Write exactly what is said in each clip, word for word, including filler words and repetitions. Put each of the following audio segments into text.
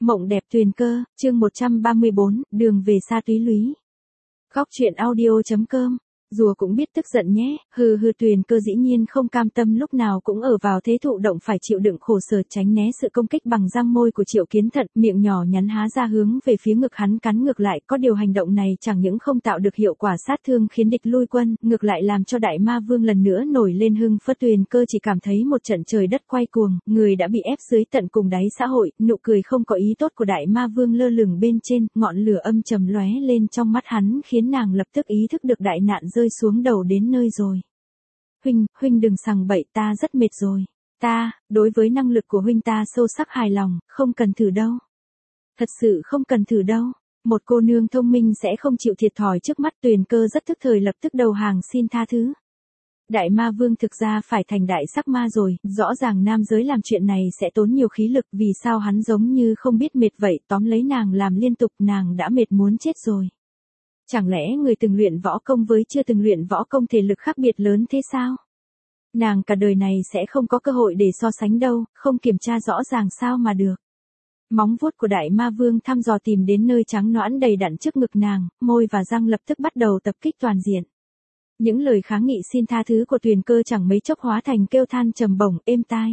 Mộng đẹp Tuyền Cơ, chương một trăm ba mươi bốn, đường về xa túy lúy. Góc truyện audio chấm com. Rùa cũng biết tức giận nhé, hừ hừ. Tuyền Cơ dĩ nhiên không cam tâm lúc nào cũng ở vào thế thụ động phải chịu đựng khổ sở, tránh né sự công kích bằng răng môi của Triệu Kiến Thận, miệng nhỏ nhắn há ra hướng về phía ngực hắn cắn ngược lại. Có điều hành động này chẳng những không tạo được hiệu quả sát thương khiến địch lui quân, ngược lại làm cho Đại Ma Vương lần nữa nổi lên hưng phấn. Tuyền Cơ chỉ cảm thấy một trận trời đất quay cuồng, người đã bị ép dưới tận cùng đáy xã hội, nụ cười không có ý tốt của Đại Ma Vương lơ lửng bên trên, ngọn lửa âm trầm lóe lên trong mắt hắn khiến nàng lập tức ý thức được đại nạn rơi xuống đầu đến nơi rồi. Huynh, huynh đừng sằng bậy, ta rất mệt rồi. Ta, đối với năng lực của huynh ta sâu sắc hài lòng, không cần thử đâu. Thật sự không cần thử đâu. Một cô nương thông minh sẽ không chịu thiệt thòi trước mắt. Tuyền Cơ rất thức thời lập tức đầu hàng xin tha thứ. Đại Ma Vương thực ra phải thành đại sắc ma rồi, rõ ràng nam giới làm chuyện này sẽ tốn nhiều khí lực, vì sao hắn giống như không biết mệt vậy, tóm lấy nàng làm liên tục, nàng đã mệt muốn chết rồi. Chẳng lẽ người từng luyện võ công với chưa từng luyện võ công thể lực khác biệt lớn thế sao? Nàng cả đời này sẽ không có cơ hội để so sánh đâu, không kiểm tra rõ ràng sao mà được. Móng vuốt của Đại Ma Vương thăm dò tìm đến nơi trắng nõn đầy đặn trước ngực nàng, môi và răng lập tức bắt đầu tập kích toàn diện. Những lời kháng nghị xin tha thứ của Tuyền Cơ chẳng mấy chốc hóa thành kêu than trầm bổng êm tai.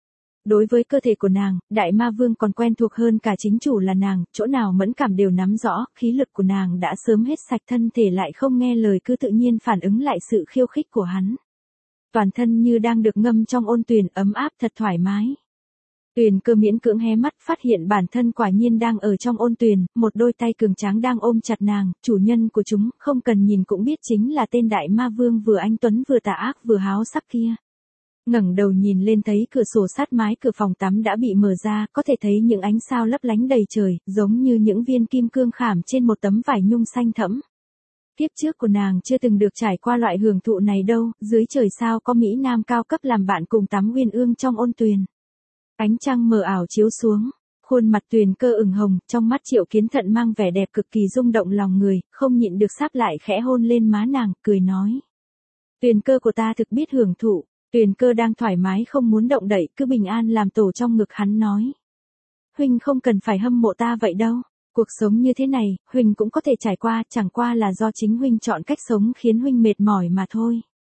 Đối với cơ thể của nàng, Đại Ma Vương còn quen thuộc hơn cả chính chủ là nàng, chỗ nào mẫn cảm đều nắm rõ, khí lực của nàng đã sớm hết sạch, thân thể lại không nghe lời cứ tự nhiên phản ứng lại sự khiêu khích của hắn. Toàn thân như đang được ngâm trong ôn tuyền ấm áp thật thoải mái. Tuyền Cơ miễn cưỡng hé mắt phát hiện bản thân quả nhiên đang ở trong ôn tuyền, một đôi tay cường tráng đang ôm chặt nàng, chủ nhân của chúng, không cần nhìn cũng biết chính là tên Đại Ma Vương vừa anh tuấn vừa tà ác vừa háo sắc kia. Ngẩng đầu nhìn lên thấy cửa sổ sát mái cửa phòng tắm đã bị mở ra, có thể thấy những ánh sao lấp lánh đầy trời, giống như những viên kim cương khảm trên một tấm vải nhung xanh thẫm. Kiếp trước của nàng chưa từng được trải qua loại hưởng thụ này đâu, dưới trời sao có mỹ nam cao cấp làm bạn cùng tắm uyên ương trong ôn tuyền. Ánh trăng mờ ảo chiếu xuống, khuôn mặt Tuyền Cơ ửng hồng, trong mắt Triệu Kiến Thận mang vẻ đẹp cực kỳ rung động lòng người, không nhịn được sáp lại khẽ hôn lên má nàng, cười nói: Tuyền Cơ của ta thực biết hưởng thụ. Tuyền Cơ đang thoải mái không muốn động đậy, cứ bình an làm tổ trong ngực hắn nói: Huynh không cần phải hâm mộ ta vậy đâu. Cuộc sống như thế này, Huynh cũng có thể trải qua, chẳng qua là do chính Huynh chọn cách sống khiến Huynh mệt mỏi mà thôi.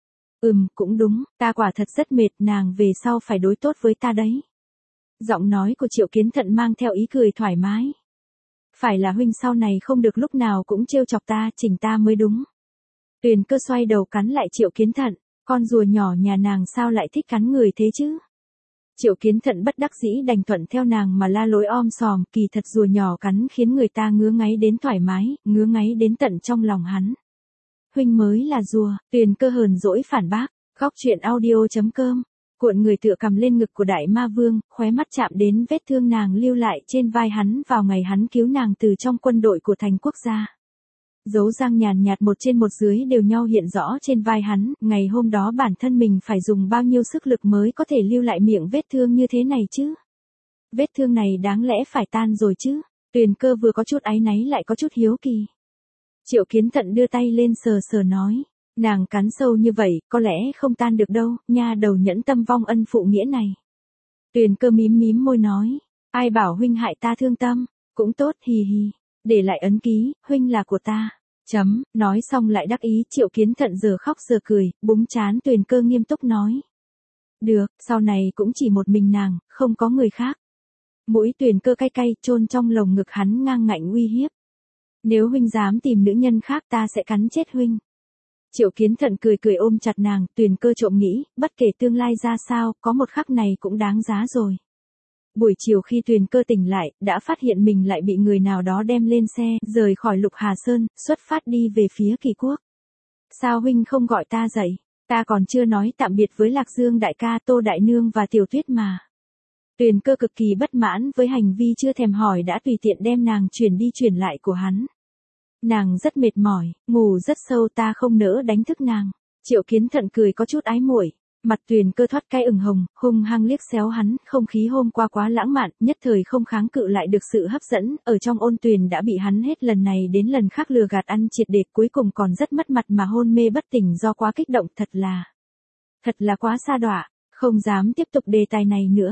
Ừm, cũng đúng, ta quả thật rất mệt, nàng về sau phải đối tốt với ta đấy. Giọng nói của Triệu Kiến Thận mang theo ý cười thoải mái. Phải là Huynh sau này không được lúc nào cũng trêu chọc ta, chỉnh ta mới đúng. Tuyền Cơ xoay đầu cắn lại Triệu Kiến Thận. Con rùa nhỏ nhà nàng sao lại thích cắn người thế chứ? Triệu Kiến Thận bất đắc dĩ đành thuận theo nàng mà la lối om sòm, kỳ thật rùa nhỏ cắn khiến người ta ngứa ngáy đến thoải mái, ngứa ngáy đến tận trong lòng hắn. Huynh mới là rùa. Tuyền Cơ hờn dỗi phản bác. Góc truyện audio chấm com. Cuộn người tựa cầm lên ngực của Đại Ma Vương, khóe mắt chạm đến vết thương nàng lưu lại trên vai hắn vào ngày hắn cứu nàng từ trong quân đội của thành quốc gia. Dấu răng nhàn nhạt một trên một dưới đều nhau hiện rõ trên vai hắn, ngày hôm đó bản thân mình phải dùng bao nhiêu sức lực mới có thể lưu lại miệng vết thương như thế này chứ? Vết thương này đáng lẽ phải tan rồi chứ? Tuyền Cơ vừa có chút áy náy lại có chút hiếu kỳ. Triệu Kiến Thận đưa tay lên sờ sờ nói: Nàng cắn sâu như vậy, có lẽ không tan được đâu, nha đầu nhẫn tâm vong ân phụ nghĩa này. Tuyền Cơ mím mím môi nói: Ai bảo Huynh hại ta thương tâm, cũng tốt, hì hì. Để lại ấn ký, Huynh là của ta. Chấm, nói xong lại đắc ý. Triệu Kiến Thận giờ khóc giờ cười, búng trán. Tuyền Cơ nghiêm túc nói: Được, sau này cũng chỉ một mình nàng, không có người khác. Mũi Tuyền Cơ cay cay, chôn trong lồng ngực hắn ngang ngạnh uy hiếp. Nếu Huynh dám tìm nữ nhân khác ta sẽ cắn chết Huynh. Triệu Kiến Thận cười cười ôm chặt nàng. Tuyền Cơ trộm nghĩ, bất kể tương lai ra sao, có một khắc này cũng đáng giá rồi. Buổi chiều khi Tuyền Cơ tỉnh lại, đã phát hiện mình lại bị người nào đó đem lên xe, rời khỏi Lục Hà Sơn, xuất phát đi về phía Kỳ Quốc. Sao Huynh không gọi ta dậy? Ta còn chưa nói tạm biệt với Lạc Dương đại ca, Tô đại nương và Tiểu Tuyết mà. Tuyền Cơ cực kỳ bất mãn với hành vi chưa thèm hỏi đã tùy tiện đem nàng chuyển đi chuyển lại của hắn. Nàng rất mệt mỏi, ngủ rất sâu, ta không nỡ đánh thức nàng. Triệu Kiến Thận cười có chút ái muội. Mặt Tuyền Cơ thoát cái ửng hồng, hung hăng liếc xéo hắn, không khí hôm qua quá lãng mạn, nhất thời không kháng cự lại được sự hấp dẫn, ở trong ôn tuyền đã bị hắn hết lần này đến lần khác lừa gạt ăn triệt để, cuối cùng còn rất mất mặt mà hôn mê bất tỉnh do quá kích động, thật là, thật là quá sa đọa, không dám tiếp tục đề tài này nữa.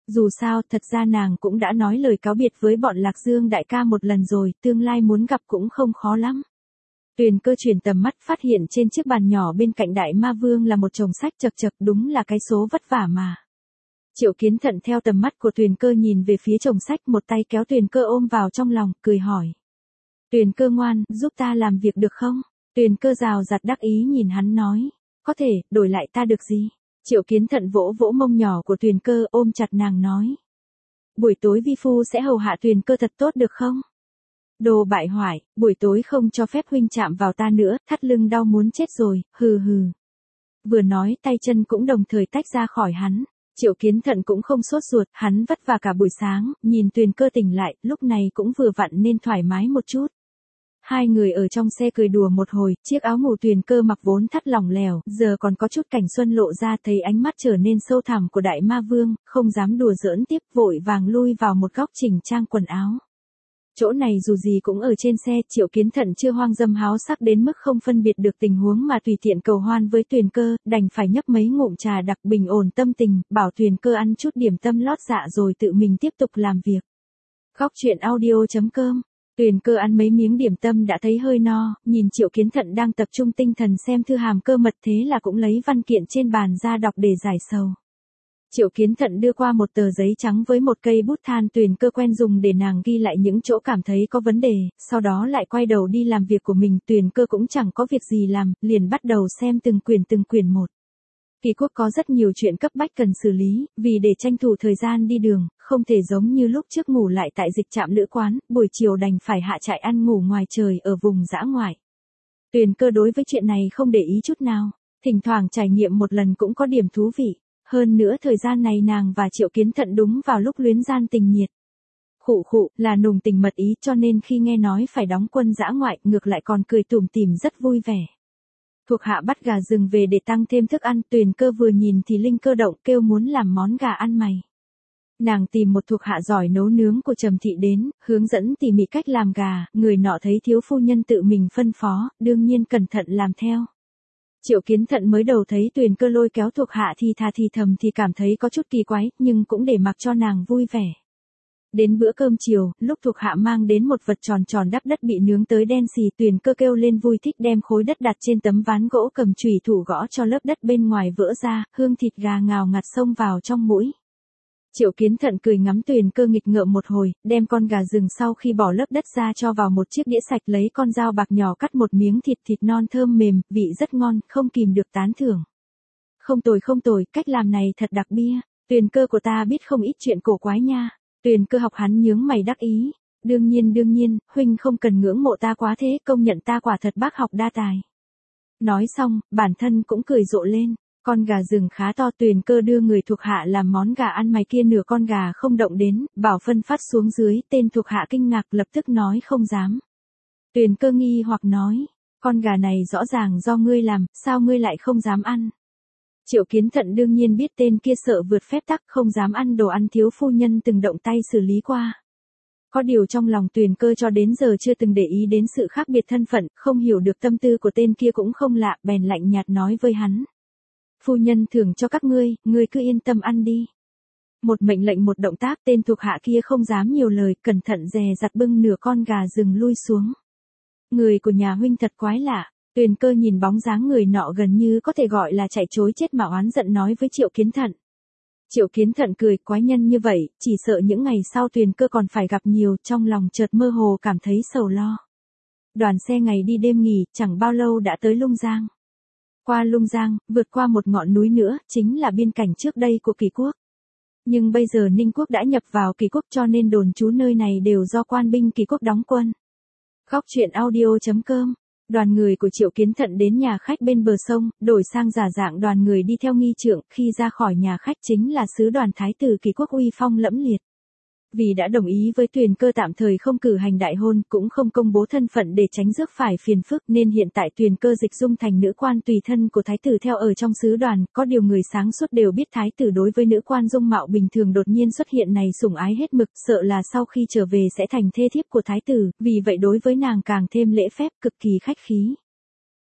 Dù sao, thật ra nàng cũng đã nói lời cáo biệt với bọn Lạc Dương đại ca một lần rồi, tương lai muốn gặp cũng không khó lắm. Tuyền Cơ chuyển tầm mắt phát hiện trên chiếc bàn nhỏ bên cạnh Đại Ma Vương là một chồng sách chật chật, đúng là cái số vất vả mà. Triệu Kiến Thận theo tầm mắt của Tuyền Cơ nhìn về phía chồng sách, một tay kéo Tuyền Cơ ôm vào trong lòng, cười hỏi. Tuyền Cơ ngoan, giúp ta làm việc được không? Tuyền Cơ rào rạt đắc ý nhìn hắn nói. Có thể, đổi lại ta được gì? Triệu Kiến Thận vỗ vỗ mông nhỏ của Tuyền Cơ, ôm chặt nàng nói. Buổi tối vi phu sẽ hầu hạ Tuyền Cơ thật tốt được không? Đồ bại hoại, buổi tối không cho phép huynh chạm vào ta nữa, thắt lưng đau muốn chết rồi, hừ hừ. Vừa nói tay chân cũng đồng thời tách ra khỏi hắn. Triệu Kiến Thận cũng không sốt ruột, hắn vất vả cả buổi sáng, nhìn Tuyền Cơ tỉnh lại, lúc này cũng vừa vặn nên thoải mái một chút. Hai người ở trong xe cười đùa một hồi, chiếc áo ngủ Tuyền Cơ mặc vốn thắt lỏng lẻo, giờ còn có chút cảnh xuân lộ ra, thấy ánh mắt trở nên sâu thẳm của Đại Ma Vương, không dám đùa giỡn tiếp, vội vàng lui vào một góc chỉnh trang quần áo. Chỗ này dù gì cũng ở trên xe, Triệu Kiến Thận chưa hoang dâm háo sắc đến mức không phân biệt được tình huống mà tùy tiện cầu hoan với Tuyền Cơ, đành phải nhấp mấy ngụm trà đặc bình ổn tâm tình, bảo Tuyền Cơ ăn chút điểm tâm lót dạ rồi tự mình tiếp tục làm việc. Góc truyện audio chấm com. Tuyền Cơ ăn mấy miếng điểm tâm đã thấy hơi no, nhìn Triệu Kiến Thận đang tập trung tinh thần xem thư hàm cơ mật, thế là cũng lấy văn kiện trên bàn ra đọc để giải sầu. Triệu Kiến Thận đưa qua một tờ giấy trắng với một cây bút than Tuyền Cơ quen dùng để nàng ghi lại những chỗ cảm thấy có vấn đề, sau đó lại quay đầu đi làm việc của mình. Tuyền Cơ cũng chẳng có việc gì làm, liền bắt đầu xem từng quyển từng quyển một. Kỳ quốc có rất nhiều chuyện cấp bách cần xử lý, vì để tranh thủ thời gian đi đường, không thể giống như lúc trước ngủ lại tại dịch trạm lữ quán, buổi chiều đành phải hạ trại ăn ngủ ngoài trời ở vùng dã ngoại. Tuyền Cơ đối với chuyện này không để ý chút nào, thỉnh thoảng trải nghiệm một lần cũng có điểm thú vị. Hơn nữa thời gian này nàng và Triệu Kiến Thận đúng vào lúc luyến gian tình nhiệt. Khụ khụ, là nùng tình mật ý, cho nên khi nghe nói phải đóng quân dã ngoại, ngược lại còn cười tủm tỉm rất vui vẻ. Thuộc hạ bắt gà rừng về để tăng thêm thức ăn, Tuyền Cơ vừa nhìn thì linh cơ động, kêu muốn làm món gà ăn mày. Nàng tìm một thuộc hạ giỏi nấu nướng của Trầm Thị đến, hướng dẫn tỉ mỉ cách làm gà, người nọ thấy thiếu phu nhân tự mình phân phó, đương nhiên cẩn thận làm theo. Triệu Kiến Thận mới đầu thấy Tuyền Cơ lôi kéo thuộc hạ thì thà thì thầm thì cảm thấy có chút kỳ quái, nhưng cũng để mặc cho nàng vui vẻ. Đến bữa cơm chiều, lúc thuộc hạ mang đến một vật tròn tròn đắp đất bị nướng tới đen xì, Tuyền Cơ kêu lên vui thích đem khối đất đặt trên tấm ván gỗ, cầm chùy thủ gõ cho lớp đất bên ngoài vỡ ra, hương thịt gà ngào ngạt xông vào trong mũi. Triệu Kiến Thận cười ngắm Tuyền Cơ nghịch ngợm một hồi, đem con gà rừng sau khi bỏ lớp đất ra cho vào một chiếc đĩa sạch, lấy con dao bạc nhỏ cắt một miếng thịt thịt non thơm mềm, vị rất ngon, không kìm được tán thưởng. Không tồi không tồi, cách làm này thật đặc biệt. Tuyền Cơ của ta biết không ít chuyện cổ quái nha. Tuyền Cơ học hắn nhướng mày đắc ý. Đương nhiên đương nhiên, huynh không cần ngưỡng mộ ta quá thế, công nhận ta quả thật bác học đa tài. Nói xong, bản thân cũng cười rộ lên. Con gà rừng khá to, Tuyền Cơ đưa người thuộc hạ làm món gà ăn mày kia nửa con gà không động đến, bảo phân phát xuống dưới, tên thuộc hạ kinh ngạc lập tức nói không dám. Tuyền Cơ nghi hoặc nói, con gà này rõ ràng do ngươi làm, sao ngươi lại không dám ăn? Triệu Kiến Thận đương nhiên biết tên kia sợ vượt phép tắc, không dám ăn đồ ăn thiếu phu nhân từng động tay xử lý qua. Có điều trong lòng Tuyền Cơ cho đến giờ chưa từng để ý đến sự khác biệt thân phận, không hiểu được tâm tư của tên kia cũng không lạ, bèn lạnh nhạt nói với hắn. Phu nhân thưởng cho các ngươi, ngươi cứ yên tâm ăn đi. Một mệnh lệnh một động tác, tên thuộc hạ kia không dám nhiều lời, cẩn thận dè dặt bưng nửa con gà rừng lui xuống. Người của nhà huynh thật quái lạ. Tuyền Cơ nhìn bóng dáng người nọ gần như có thể gọi là chạy trối chết mà oán giận nói với Triệu Kiến Thận. Triệu Kiến Thận cười, quái nhân như vậy, chỉ sợ những ngày sau Tuyền Cơ còn phải gặp nhiều, trong lòng chợt mơ hồ cảm thấy sầu lo. Đoàn xe ngày đi đêm nghỉ, chẳng bao lâu đã tới Lung Giang. Qua Lung Giang, vượt qua một ngọn núi nữa, chính là biên cảnh trước đây của Kỳ quốc. Nhưng bây giờ Ninh quốc đã nhập vào Kỳ quốc cho nên đồn trú nơi này đều do quan binh Kỳ quốc đóng quân. Góc truyện audio chấm com. Đoàn người của Triệu Kiến Thận đến nhà khách bên bờ sông, đổi sang giả dạng đoàn người đi theo nghi trượng, khi ra khỏi nhà khách chính là sứ đoàn thái tử Kỳ quốc uy phong lẫm liệt. Vì đã đồng ý với Tuyền Cơ tạm thời không cử hành đại hôn, cũng không công bố thân phận để tránh rước phải phiền phức, nên hiện tại Tuyền Cơ dịch dung thành nữ quan tùy thân của thái tử theo ở trong sứ đoàn. Có điều người sáng suốt đều biết thái tử đối với nữ quan dung mạo bình thường đột nhiên xuất hiện này sủng ái hết mực, sợ là sau khi trở về sẽ thành thê thiếp của thái tử, vì vậy đối với nàng càng thêm lễ phép, cực kỳ khách khí.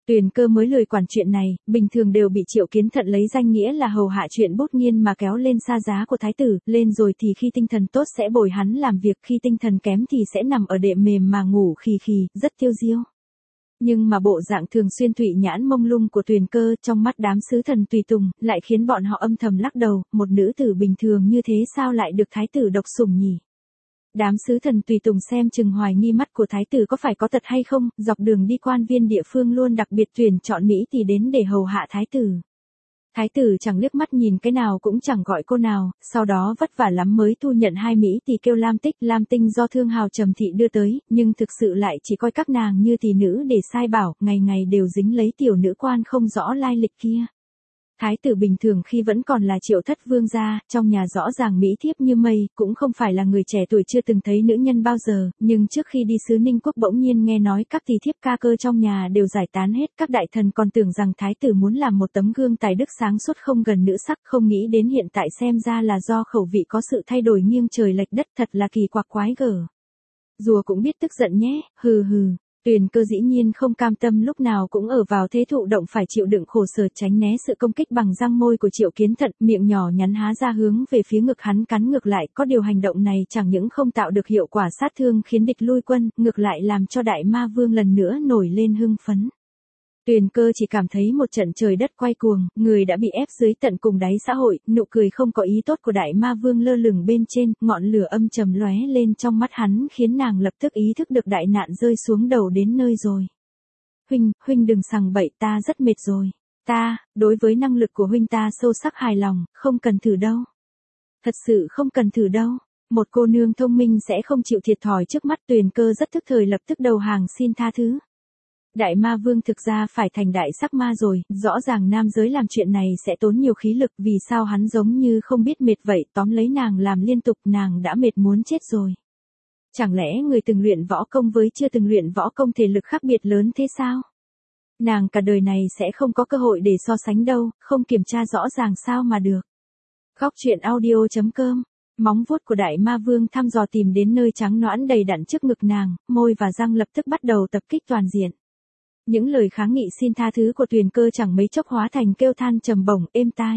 Tuyền Cơ mới lười quản chuyện này, bình thường đều bị Triệu Kiến Thận lấy danh nghĩa là hầu hạ chuyện bút nghiên mà kéo lên xa giá của thái tử, lên rồi thì khi tinh thần tốt sẽ bồi hắn làm việc, khi tinh thần kém thì sẽ nằm ở đệm mềm mà ngủ khì khì, rất tiêu diêu. Nhưng mà bộ dạng thường xuyên thụy nhãn mông lung của Tuyền Cơ trong mắt đám sứ thần tùy tùng, lại khiến bọn họ âm thầm lắc đầu, một nữ tử bình thường như thế sao lại được thái tử độc sủng nhỉ? Đám sứ thần tùy tùng xem chừng hoài nghi mắt của thái tử có phải có tật hay không, dọc đường đi quan viên địa phương luôn đặc biệt tuyển chọn Mỹ thì đến để hầu hạ thái tử. Thái tử chẳng liếc mắt nhìn cái nào cũng chẳng gọi cô nào, sau đó vất vả lắm mới thu nhận hai Mỹ thì kêu Lam Tích, Lam Tinh do Thương Hào Trầm Thị đưa tới, nhưng thực sự lại chỉ coi các nàng như tỷ nữ để sai bảo, ngày ngày đều dính lấy tiểu nữ quan không rõ lai lịch kia. Thái tử bình thường khi vẫn còn là Triệu thất vương gia, trong nhà rõ ràng mỹ thiếp như mây, cũng không phải là người trẻ tuổi chưa từng thấy nữ nhân bao giờ, nhưng trước khi đi xứ Ninh Quốc bỗng nhiên nghe nói các tỷ thiếp ca cơ trong nhà đều giải tán hết, các đại thần còn tưởng rằng thái tử muốn làm một tấm gương tài đức sáng suốt không gần nữ sắc, không nghĩ đến hiện tại xem ra là do khẩu vị có sự thay đổi nghiêng trời lệch đất, thật là kỳ quặc quái gở. Rùa cũng biết tức giận nhé, hừ hừ. Tuyền Cơ dĩ nhiên không cam tâm lúc nào cũng ở vào thế thụ động phải chịu đựng khổ sở, tránh né sự công kích bằng răng môi của Triệu Kiến Thận, miệng nhỏ nhắn há ra hướng về phía ngực hắn cắn ngược lại, có điều hành động này chẳng những không tạo được hiệu quả sát thương khiến địch lui quân, ngược lại làm cho Đại Ma Vương lần nữa nổi lên hưng phấn. Tuyền Cơ chỉ cảm thấy một trận trời đất quay cuồng, người đã bị ép dưới tận cùng đáy xã hội, nụ cười không có ý tốt của Đại Ma Vương lơ lửng bên trên, ngọn lửa âm trầm lóe lên trong mắt hắn khiến nàng lập tức ý thức được đại nạn rơi xuống đầu đến nơi rồi. Huynh, huynh đừng sằng bậy, ta rất mệt rồi. Ta, đối với năng lực của huynh ta sâu sắc hài lòng, không cần thử đâu. Thật sự không cần thử đâu. Một cô nương thông minh sẽ không chịu thiệt thòi trước mắt. Tuyền Cơ rất thức thời lập tức đầu hàng xin tha thứ. Đại Ma Vương thực ra phải thành đại sắc ma rồi, rõ ràng nam giới làm chuyện này sẽ tốn nhiều khí lực, vì sao hắn giống như không biết mệt vậy, tóm lấy nàng làm liên tục, nàng đã mệt muốn chết rồi. Chẳng lẽ người từng luyện võ công với chưa từng luyện võ công thể lực khác biệt lớn thế sao? Nàng cả đời này sẽ không có cơ hội để so sánh đâu, không kiểm tra rõ ràng sao mà được. Góc truyện audio chấm com. Móng vuốt của Đại Ma Vương thăm dò tìm đến nơi trắng nõn đầy đặn trước ngực nàng, môi và răng lập tức bắt đầu tập kích toàn diện. Những lời kháng nghị xin tha thứ của Tuyền Cơ chẳng mấy chốc hóa thành kêu than trầm bổng êm tai.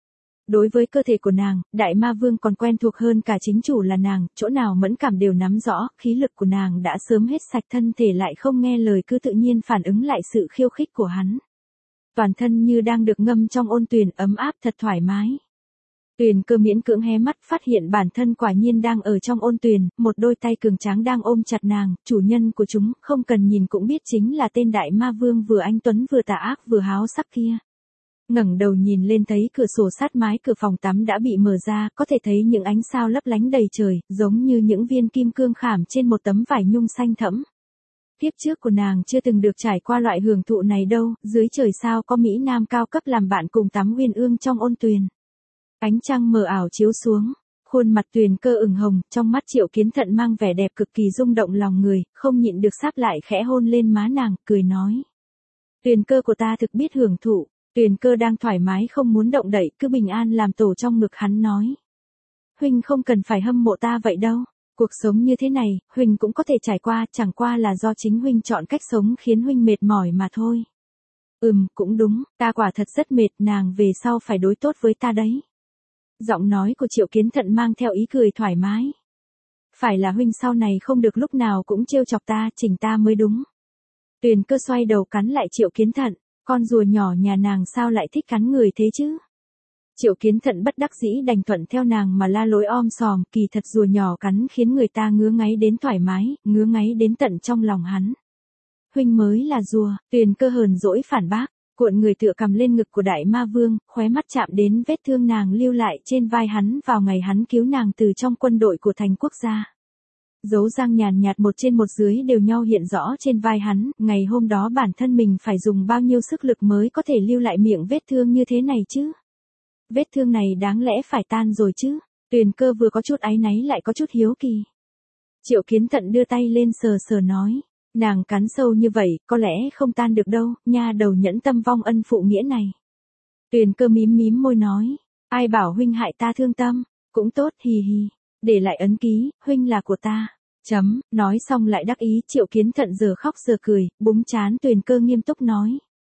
Đối với cơ thể của nàng, Đại Ma Vương còn quen thuộc hơn cả chính chủ là nàng, chỗ nào mẫn cảm đều nắm rõ, khí lực của nàng đã sớm hết sạch, thân thể lại không nghe lời cứ tự nhiên phản ứng lại sự khiêu khích của hắn. Toàn thân như đang được ngâm trong ôn tuyền ấm áp thật thoải mái. Tuyền Cơ miễn cưỡng hé mắt phát hiện bản thân quả nhiên đang ở trong ôn tuyền, một đôi tay cường tráng đang ôm chặt nàng, chủ nhân của chúng, không cần nhìn cũng biết chính là tên Đại Ma Vương vừa anh tuấn vừa tà ác vừa háo sắc kia. Ngẩng đầu nhìn lên thấy cửa sổ sát mái cửa phòng tắm đã bị mở ra, có thể thấy những ánh sao lấp lánh đầy trời, giống như những viên kim cương khảm trên một tấm vải nhung xanh thẫm. Tiếp trước của nàng chưa từng được trải qua loại hưởng thụ này đâu, dưới trời sao có mỹ nam cao cấp làm bạn cùng tắm uyên ương trong ôn tuyền. Ánh trăng mờ ảo chiếu xuống, khuôn mặt Tuyền Cơ ửng hồng, trong mắt Triệu Kiến Thận mang vẻ đẹp cực kỳ rung động lòng người, không nhịn được sáp lại khẽ hôn lên má nàng, cười nói. Tuyền Cơ của ta thực biết hưởng thụ. Tuyền Cơ đang thoải mái không muốn động đậy, cứ bình an làm tổ trong ngực hắn nói. Huynh không cần phải hâm mộ ta vậy đâu. Cuộc sống như thế này, Huynh cũng có thể trải qua, chẳng qua là do chính Huynh chọn cách sống khiến Huynh mệt mỏi mà thôi. Ừm, cũng đúng, ta quả thật rất mệt, nàng về sau phải đối tốt với ta đấy. Giọng nói của Triệu Kiến Thận mang theo ý cười thoải mái. Phải là huynh sau này không được lúc nào cũng trêu chọc ta, chỉnh ta mới đúng. Tuyền Cơ xoay đầu cắn lại Triệu Kiến Thận, con rùa nhỏ nhà nàng sao lại thích cắn người thế chứ? Triệu Kiến Thận bất đắc dĩ đành thuận theo nàng mà la lối om sòm, kỳ thật rùa nhỏ cắn khiến người ta ngứa ngáy đến thoải mái, ngứa ngáy đến tận trong lòng hắn. Huynh mới là rùa, Tuyền Cơ hờn dỗi phản bác. Cuộn người tựa cầm lên ngực của Đại Ma Vương, khóe mắt chạm đến vết thương nàng lưu lại trên vai hắn vào ngày hắn cứu nàng từ trong quân đội của thành quốc gia. Dấu răng nhàn nhạt một trên một dưới đều nhau hiện rõ trên vai hắn, ngày hôm đó bản thân mình phải dùng bao nhiêu sức lực mới có thể lưu lại miệng vết thương như thế này chứ. Vết thương này đáng lẽ phải tan rồi chứ. Tuyền Cơ vừa có chút áy náy lại có chút hiếu kỳ. Triệu Kiến Thận đưa tay lên sờ sờ nói. Nàng cắn sâu như vậy, có lẽ không tan được đâu, nha đầu nhẫn tâm vong ân phụ nghĩa này. Tuyền Cơ mím mím môi nói, ai bảo huynh hại ta thương tâm, cũng tốt, hì hì, để lại ấn ký, huynh là của ta. Chấm, nói xong lại đắc ý. Triệu Kiến Thận giờ khóc giờ cười, búng chán. Tuyền Cơ nghiêm túc nói,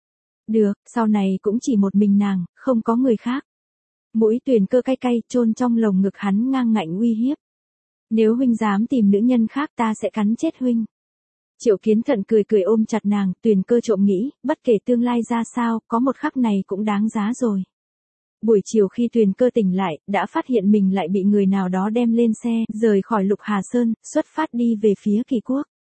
Được, sau này cũng chỉ một mình nàng, không có người khác. Mũi Tuyền Cơ cay cay chôn trong lồng ngực hắn ngang ngạnh uy hiếp. Nếu huynh dám tìm nữ nhân khác ta sẽ cắn chết huynh. Triệu Kiến Thận cười cười ôm chặt nàng, Tuyền Cơ trộm nghĩ, bất kể tương lai ra sao, có một khắc này cũng đáng giá rồi. Buổi chiều khi Tuyền Cơ tỉnh lại, đã phát hiện mình lại bị người nào đó đem lên xe, rời khỏi Lục Hà Sơn, xuất phát đi về phía Kỳ Quốc.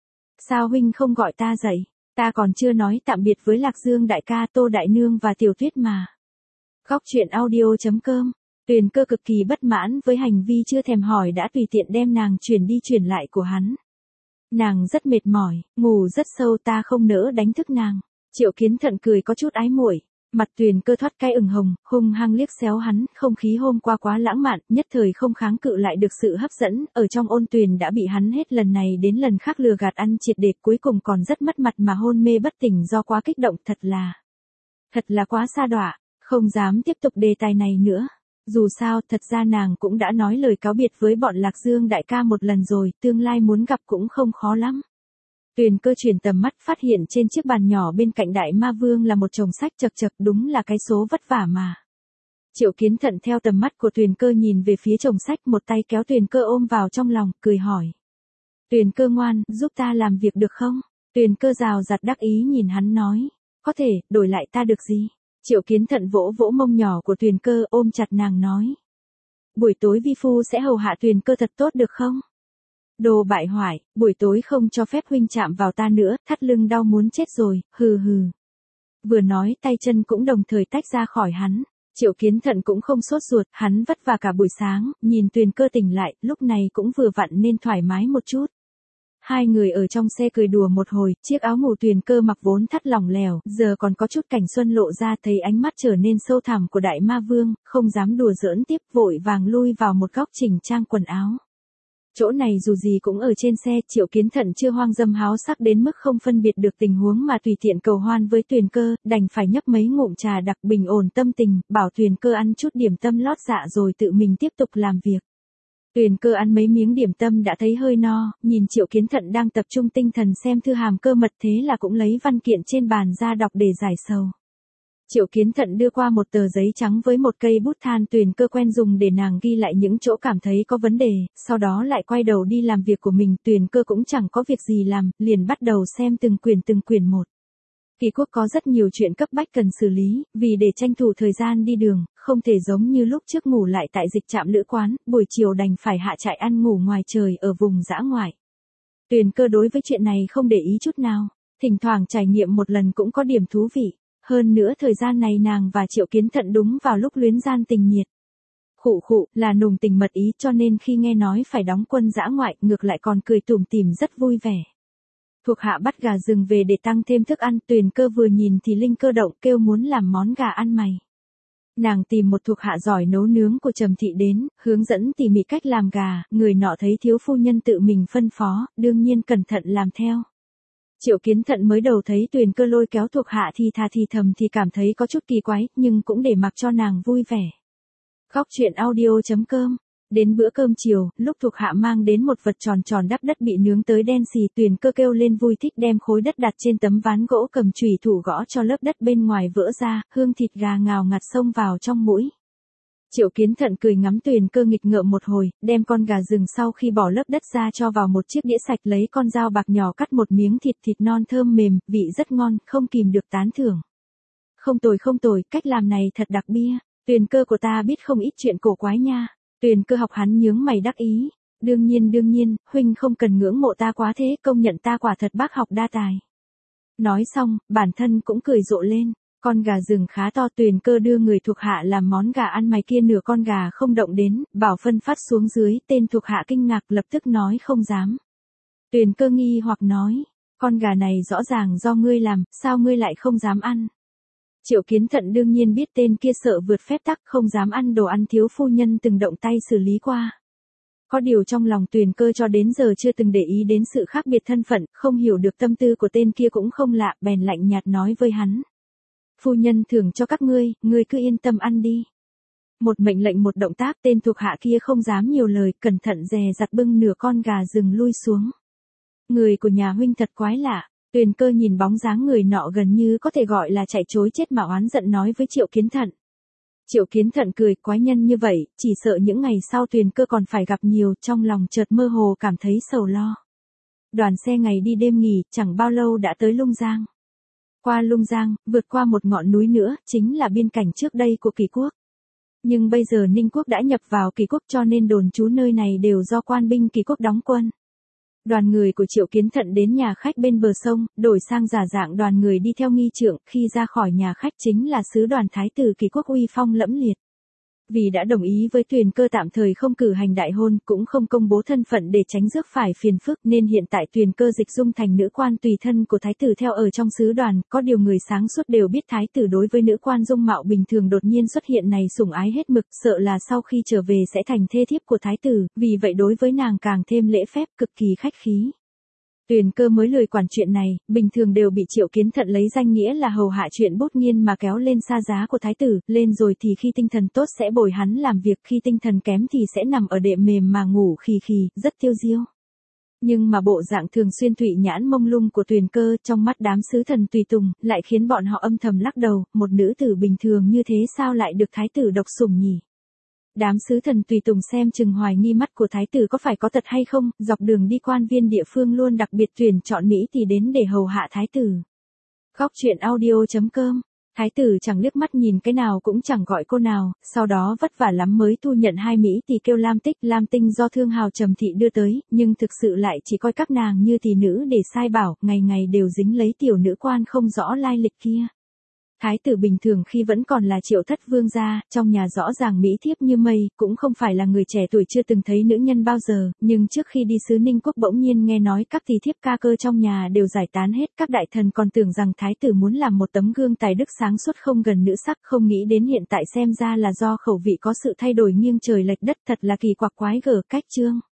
Sao huynh không gọi ta dậy? Ta còn chưa nói tạm biệt với Lạc Dương đại ca, Tô Đại Nương và Tiểu Tuyết mà. Góc truyện audio chấm com. Tuyền Cơ cực kỳ bất mãn với hành vi chưa thèm hỏi đã tùy tiện đem nàng chuyển đi chuyển lại của hắn. Nàng rất mệt mỏi, ngủ rất sâu, ta không nỡ đánh thức nàng. Triệu Kiến Thận cười có chút ái muội. Mặt Tuyền Cơ thoát cái ửng hồng, hung hăng liếc xéo hắn, không khí hôm qua quá lãng mạn, nhất thời không kháng cự lại được sự hấp dẫn, ở trong ôn tuyền đã bị hắn hết lần này đến lần khác lừa gạt ăn triệt để, cuối cùng còn rất mất mặt mà hôn mê bất tỉnh do quá kích động, thật là, thật là quá sa đọa, không dám tiếp tục đề tài này nữa. Dù sao, thật ra nàng cũng đã nói lời cáo biệt với bọn Lạc Dương đại ca một lần rồi, tương lai muốn gặp cũng không khó lắm. Tuyền Cơ chuyển tầm mắt phát hiện trên chiếc bàn nhỏ bên cạnh Đại Ma Vương là một chồng sách chật chật, đúng là cái số vất vả mà. Triệu Kiến Thận theo tầm mắt của Tuyền Cơ nhìn về phía chồng sách, một tay kéo Tuyền Cơ ôm vào trong lòng, cười hỏi. Tuyền Cơ ngoan, giúp ta làm việc được không? Tuyền Cơ rào rạt đắc ý nhìn hắn nói. Có thể, đổi lại ta được gì? Triệu Kiến Thận vỗ vỗ mông nhỏ của Tuyền Cơ, ôm chặt nàng nói. Buổi tối vi phu sẽ hầu hạ Tuyền Cơ thật tốt được không? Đồ bại hoại, buổi tối không cho phép huynh chạm vào ta nữa, thắt lưng đau muốn chết rồi, hừ hừ. Vừa nói tay chân cũng đồng thời tách ra khỏi hắn. Triệu Kiến Thận cũng không sốt ruột, hắn vất vả cả buổi sáng, nhìn Tuyền Cơ tỉnh lại, lúc này cũng vừa vặn nên thoải mái một chút. Hai người ở trong xe cười đùa một hồi, chiếc áo ngủ Tuyền Cơ mặc vốn thắt lỏng lẻo, giờ còn có chút cảnh xuân lộ ra, thấy ánh mắt trở nên sâu thẳm của Đại Ma Vương, không dám đùa giỡn tiếp, vội vàng lui vào một góc chỉnh trang quần áo. Chỗ này dù gì cũng ở trên xe, Triệu Kiến Thận chưa hoang dâm háo sắc đến mức không phân biệt được tình huống mà tùy tiện cầu hoan với Tuyền Cơ, đành phải nhấp mấy ngụm trà đặc bình ổn tâm tình, bảo Tuyền Cơ ăn chút điểm tâm lót dạ rồi tự mình tiếp tục làm việc. Tuyền Cơ ăn mấy miếng điểm tâm đã thấy hơi no, nhìn Triệu Kiến Thận đang tập trung tinh thần xem thư hàm cơ mật, thế là cũng lấy văn kiện trên bàn ra đọc để giải sầu. Triệu Kiến Thận đưa qua một tờ giấy trắng với một cây bút than, Tuyền Cơ quen dùng để nàng ghi lại những chỗ cảm thấy có vấn đề, sau đó lại quay đầu đi làm việc của mình. Tuyền Cơ cũng chẳng có việc gì làm, liền bắt đầu xem từng quyển từng quyển một. Kỳ Quốc có rất nhiều chuyện cấp bách cần xử lý, vì để tranh thủ thời gian đi đường, không thể giống như lúc trước ngủ lại tại dịch trạm lữ quán, buổi chiều đành phải hạ trại ăn ngủ ngoài trời ở vùng dã ngoại. Tuyền Cơ đối với chuyện này không để ý chút nào, thỉnh thoảng trải nghiệm một lần cũng có điểm thú vị. Hơn nữa thời gian này nàng và Triệu Kiến Thận đúng vào lúc luyến gian tình nhiệt. Khụ khụ, là nùng tình mật ý, cho nên khi nghe nói phải đóng quân dã ngoại, ngược lại còn cười tủm tỉm rất vui vẻ. Thuộc hạ bắt gà rừng về để tăng thêm thức ăn, Tuyền Cơ vừa nhìn thì linh cơ động, kêu muốn làm món gà ăn mày. Nàng tìm một thuộc hạ giỏi nấu nướng của Trầm Thị đến, hướng dẫn tỉ mỉ cách làm gà, người nọ thấy thiếu phu nhân tự mình phân phó, đương nhiên cẩn thận làm theo. Triệu Kiến Thận mới đầu thấy Tuyền Cơ lôi kéo thuộc hạ thì thà thì thầm thì cảm thấy có chút kỳ quái, nhưng cũng để mặc cho nàng vui vẻ. Góc truyện audio chấm com. Đến bữa cơm chiều, lúc thuộc hạ mang đến một vật tròn tròn đắp đất bị nướng tới đen xì, Tuyền Cơ kêu lên vui thích đem khối đất đặt trên tấm ván gỗ, cầm chùy thủ gõ cho lớp đất bên ngoài vỡ ra, hương thịt gà ngào ngạt xông vào trong mũi. Triệu Kiến Thận cười ngắm Tuyền Cơ nghịch ngợm một hồi, đem con gà rừng sau khi bỏ lớp đất ra cho vào một chiếc đĩa sạch, lấy con dao bạc nhỏ cắt một miếng thịt thịt non thơm mềm, vị rất ngon, không kìm được tán thưởng. Không tồi không tồi, cách làm này thật đặc bia, Tuyền Cơ của ta biết không ít chuyện cổ quái nha. Tuyền Cơ học hắn nhướng mày đắc ý. Đương nhiên đương nhiên, huynh không cần ngưỡng mộ ta quá thế, công nhận ta quả thật bác học đa tài. Nói xong, bản thân cũng cười rộ lên. Con gà rừng khá to, Tuyền Cơ đưa người thuộc hạ làm món gà ăn mày kia nửa con gà không động đến, bảo phân phát xuống dưới, tên thuộc hạ kinh ngạc lập tức nói không dám. Tuyền Cơ nghi hoặc nói, con gà này rõ ràng do ngươi làm, sao ngươi lại không dám ăn? Triệu Kiến Thận đương nhiên biết tên kia sợ vượt phép tắc, không dám ăn đồ ăn thiếu phu nhân từng động tay xử lý qua. Có điều trong lòng Tuyền Cơ cho đến giờ chưa từng để ý đến sự khác biệt thân phận, không hiểu được tâm tư của tên kia cũng không lạ, bèn lạnh nhạt nói với hắn. Phu nhân thưởng cho các ngươi, ngươi cứ yên tâm ăn đi. Một mệnh lệnh một động tác, tên thuộc hạ kia không dám nhiều lời, cẩn thận dè dặt bưng nửa con gà rừng lui xuống. Người của nhà huynh thật quái lạ, Tuyền Cơ nhìn bóng dáng người nọ gần như có thể gọi là chạy trối chết mà oán giận nói với Triệu Kiến Thận. Triệu Kiến Thận cười, quái nhân như vậy, chỉ sợ những ngày sau Tuyền Cơ còn phải gặp nhiều, trong lòng chợt mơ hồ cảm thấy sầu lo. Đoàn xe ngày đi đêm nghỉ, chẳng bao lâu đã tới Lung Giang. Qua Lung Giang, vượt qua một ngọn núi nữa, chính là biên cảnh trước đây của Kỳ Quốc. Nhưng bây giờ Ninh Quốc đã nhập vào Kỳ Quốc cho nên đồn trú nơi này đều do quan binh Kỳ Quốc đóng quân. Đoàn người của Triệu Kiến Thận đến nhà khách bên bờ sông, đổi sang giả dạng đoàn người đi theo nghi trượng, khi ra khỏi nhà khách chính là sứ đoàn thái tử Kỳ Quốc uy phong lẫm liệt. Vì đã đồng ý với Tuyền Cơ tạm thời không cử hành đại hôn, cũng không công bố thân phận để tránh rước phải phiền phức, nên hiện tại Tuyền Cơ dịch dung thành nữ quan tùy thân của thái tử theo ở trong sứ đoàn. Có điều người sáng suốt đều biết thái tử đối với nữ quan dung mạo bình thường đột nhiên xuất hiện này sủng ái hết mực, sợ là sau khi trở về sẽ thành thê thiếp của thái tử, vì vậy đối với nàng càng thêm lễ phép, cực kỳ khách khí. Tuyền Cơ mới lười quản chuyện này, bình thường đều bị Triệu Kiến Thận lấy danh nghĩa là hầu hạ chuyện bút nghiên mà kéo lên xa giá của thái tử, lên rồi thì khi tinh thần tốt sẽ bồi hắn làm việc, khi tinh thần kém thì sẽ nằm ở đệm mềm mà ngủ khì khì, rất tiêu diêu. Nhưng mà bộ dạng thường xuyên thụy nhãn mông lung của Tuyền Cơ trong mắt đám sứ thần tùy tùng, lại khiến bọn họ âm thầm lắc đầu, một nữ tử bình thường như thế sao lại được thái tử độc sủng nhỉ? Đám sứ thần tùy tùng xem chừng hoài nghi mắt của thái tử có phải có tật hay không, dọc đường đi quan viên địa phương luôn đặc biệt tuyển chọn Mỹ thì đến để hầu hạ thái tử. Góc truyện audio chấm com. Thái tử chẳng liếc mắt nhìn cái nào cũng chẳng gọi cô nào, sau đó vất vả lắm mới thu nhận hai Mỹ thì kêu Lam Tích, Lam Tinh do Thương Hào Trầm Thị đưa tới, nhưng thực sự lại chỉ coi các nàng như tỷ nữ để sai bảo, ngày ngày đều dính lấy tiểu nữ quan không rõ lai lịch kia. Thái tử bình thường khi vẫn còn là Triệu Thất vương gia, trong nhà rõ ràng mỹ thiếp như mây, cũng không phải là người trẻ tuổi chưa từng thấy nữ nhân bao giờ, nhưng trước khi đi sứ Ninh Quốc bỗng nhiên nghe nói các tỷ thiếp ca cơ trong nhà đều giải tán hết, các đại thần còn tưởng rằng thái tử muốn làm một tấm gương tài đức sáng suốt không gần nữ sắc, không nghĩ đến hiện tại xem ra là do khẩu vị có sự thay đổi nghiêng trời lệch đất, thật là kỳ quặc quái gở cách chương.